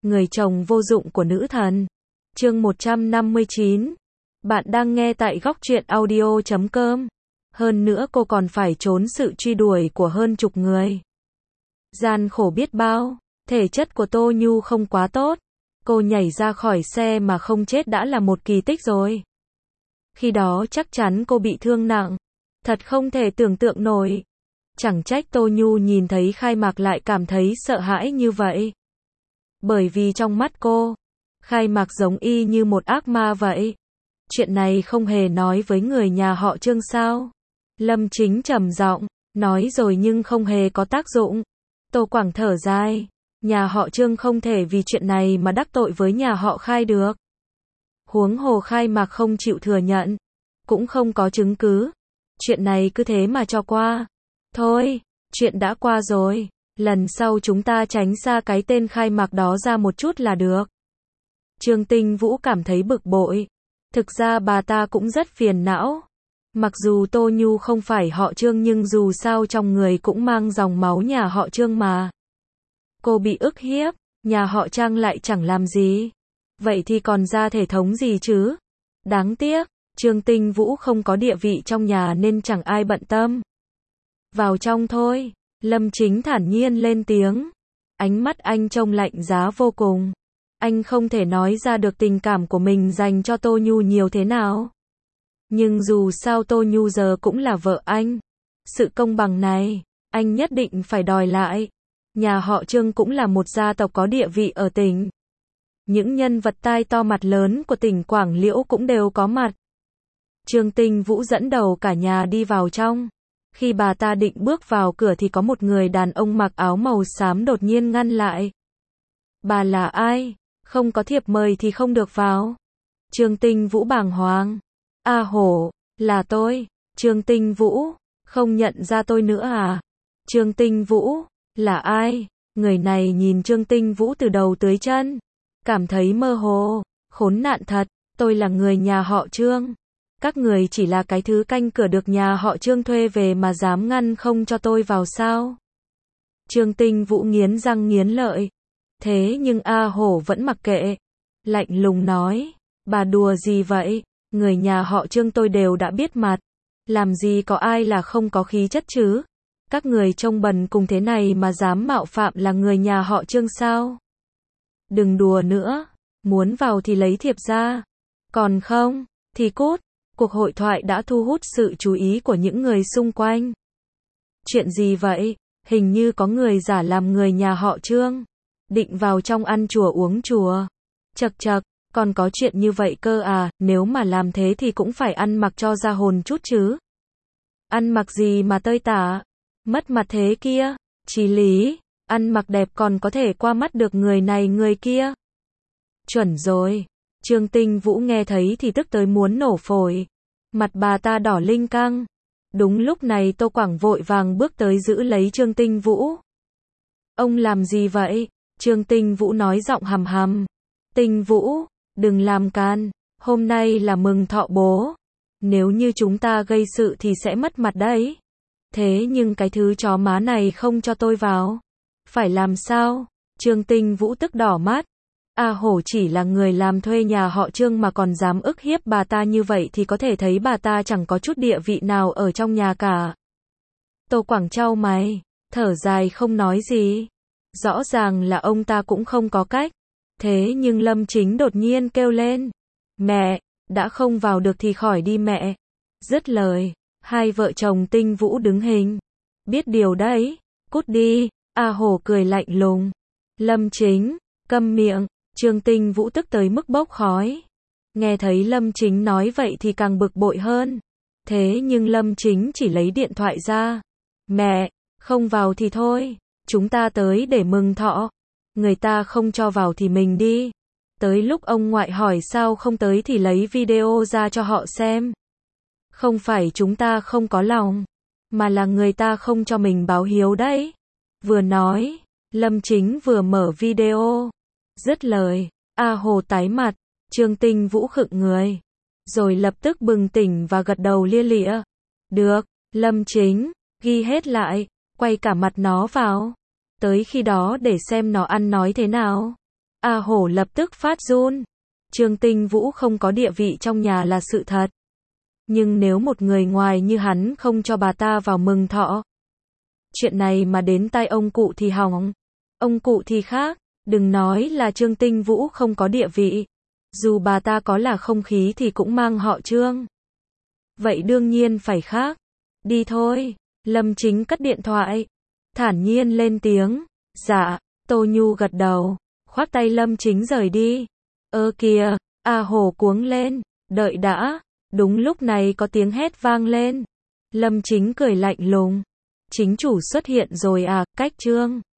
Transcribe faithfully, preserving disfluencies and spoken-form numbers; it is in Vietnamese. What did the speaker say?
người chồng vô dụng của nữ thần. Chương một trăm năm mươi chín. Bạn đang nghe tại góc truyện audio chấm com. Hơn nữa cô còn phải trốn sự truy đuổi của hơn chục người. Gian khổ biết bao, thể chất của Tô Nhu không quá tốt. Cô nhảy ra khỏi xe mà không chết đã là một kỳ tích rồi. Khi đó chắc chắn cô bị thương nặng. Thật không thể tưởng tượng nổi. Chẳng trách Tô Nhu nhìn thấy khai mạc lại cảm thấy sợ hãi như vậy. Bởi vì trong mắt cô, khai mạc giống y như một ác ma vậy. Chuyện này không hề nói với người nhà họ Trương sao? Lâm Chính trầm giọng, nói rồi nhưng không hề có tác dụng. Tô Quảng thở dài, nhà họ Trương không thể vì chuyện này mà đắc tội với nhà họ Khai được. Huống hồ khai mạc không chịu thừa nhận, cũng không có chứng cứ. Chuyện này cứ thế mà cho qua. Thôi, chuyện đã qua rồi, lần sau chúng ta tránh xa cái tên khai mạc đó ra một chút là được. Trương Tinh Vũ cảm thấy bực bội. Thực ra bà ta cũng rất phiền não. Mặc dù Tô Nhu không phải họ Trương nhưng dù sao trong người cũng mang dòng máu nhà họ Trương mà. Cô bị ức hiếp, nhà họ Trang lại chẳng làm gì. Vậy thì còn ra thể thống gì chứ? Đáng tiếc, Trương Tinh Vũ không có địa vị trong nhà nên chẳng ai bận tâm. Vào trong thôi, Lâm Chính thản nhiên lên tiếng. Ánh mắt anh trông lạnh giá vô cùng. Anh không thể nói ra được tình cảm của mình dành cho Tô Nhu nhiều thế nào. Nhưng dù sao Tô Nhu giờ cũng là vợ anh. Sự công bằng này, anh nhất định phải đòi lại. Nhà họ Trương cũng là một gia tộc có địa vị ở tỉnh. Những nhân vật tai to mặt lớn của tỉnh Quảng Liễu cũng đều có mặt. Trương Tinh Vũ dẫn đầu cả nhà đi vào trong. Khi bà ta định bước vào cửa thì có một người đàn ông mặc áo màu xám đột nhiên ngăn lại. Bà là ai? Không có thiệp mời thì không được vào. Trương Tinh Vũ bàng hoàng. A hổ, là tôi. Trương Tinh Vũ, không nhận ra tôi nữa à? Trương Tinh Vũ, là ai? Người này nhìn Trương Tinh Vũ từ đầu tới chân. Cảm thấy mơ hồ, khốn nạn thật, tôi là người nhà họ Trương. Các người chỉ là cái thứ canh cửa được nhà họ Trương thuê về mà dám ngăn không cho tôi vào sao? Trương Tinh Vũ nghiến răng nghiến lợi. Thế nhưng A Hổ vẫn mặc kệ. Lạnh lùng nói, bà đùa gì vậy? Người nhà họ Trương tôi đều đã biết mặt. Làm gì có ai là không có khí chất chứ? Các người trông bần cùng thế này mà dám mạo phạm là người nhà họ Trương sao? Đừng đùa nữa, muốn vào thì lấy thiệp ra. Còn không, thì cút. Cuộc hội thoại đã thu hút sự chú ý của những người xung quanh. Chuyện gì vậy? Hình như có người giả làm người nhà họ Trương. Định vào trong ăn chùa uống chùa. Chậc chậc, còn có chuyện như vậy cơ à, nếu mà làm thế thì cũng phải ăn mặc cho ra hồn chút chứ. Ăn mặc gì mà tơi tả, mất mặt thế kia, chí lý, ăn mặc đẹp còn có thể qua mắt được người này người kia. Chuẩn rồi, Trương Tinh Vũ nghe thấy thì tức tới muốn nổ phổi. Mặt bà ta đỏ linh căng. Đúng lúc này Tô Quảng vội vàng bước tới giữ lấy Trương Tinh Vũ. Ông làm gì vậy? Trương Tinh Vũ nói giọng hầm hầm. Tinh Vũ, đừng làm can, hôm nay là mừng thọ bố. Nếu như chúng ta gây sự thì sẽ mất mặt đấy. Thế nhưng cái thứ chó má này không cho tôi vào. Phải làm sao? Trương Tinh Vũ tức đỏ mắt. A Hổ chỉ là người làm thuê nhà họ Trương mà còn dám ức hiếp bà ta như vậy thì có thể thấy bà ta chẳng có chút địa vị nào ở trong nhà cả. Tô Quảng chau mày, thở dài không nói gì. Rõ ràng là ông ta cũng không có cách. Thế nhưng Lâm Chính đột nhiên kêu lên. Mẹ, đã không vào được thì khỏi đi mẹ. Dứt lời, hai vợ chồng Tinh Vũ đứng hình. Biết điều đấy, cút đi. A Hổ cười lạnh lùng. Lâm Chính, câm miệng. Trương Tinh Vũ tức tới mức bốc khói. Nghe thấy Lâm Chính nói vậy thì càng bực bội hơn. Thế nhưng Lâm Chính chỉ lấy điện thoại ra. Mẹ, không vào thì thôi. Chúng ta tới để mừng thọ. Người ta không cho vào thì mình đi. Tới lúc ông ngoại hỏi sao không tới thì lấy video ra cho họ xem. Không phải chúng ta không có lòng, mà là người ta không cho mình báo hiếu đấy. Vừa nói, Lâm Chính vừa mở video. Dứt lời, A Hồ tái mặt, Trương Tinh Vũ khựng người. Rồi lập tức bừng tỉnh và gật đầu lia lịa. Được, Lâm Chính, ghi hết lại, quay cả mặt nó vào. Tới khi đó để xem nó ăn nói thế nào. A Hổ lập tức phát run. Trương Tinh Vũ không có địa vị trong nhà là sự thật. Nhưng nếu một người ngoài như hắn không cho bà ta vào mừng thọ, chuyện này mà đến tai ông cụ thì hỏng. Ông cụ thì khác, đừng nói là Trương Tinh Vũ không có địa vị. Dù bà ta có là không khí thì cũng mang họ Trương. Vậy đương nhiên phải khác. Đi thôi. Lâm Chính cất điện thoại. Thản nhiên lên tiếng. Dạ. Tô Nhu gật đầu. Khoác tay Lâm Chính rời đi. Ơ kìa. A Hổ cuống lên. Đợi đã. Đúng lúc này có tiếng hét vang lên. Lâm Chính cười lạnh lùng. Chính chủ xuất hiện rồi à, cách Trương.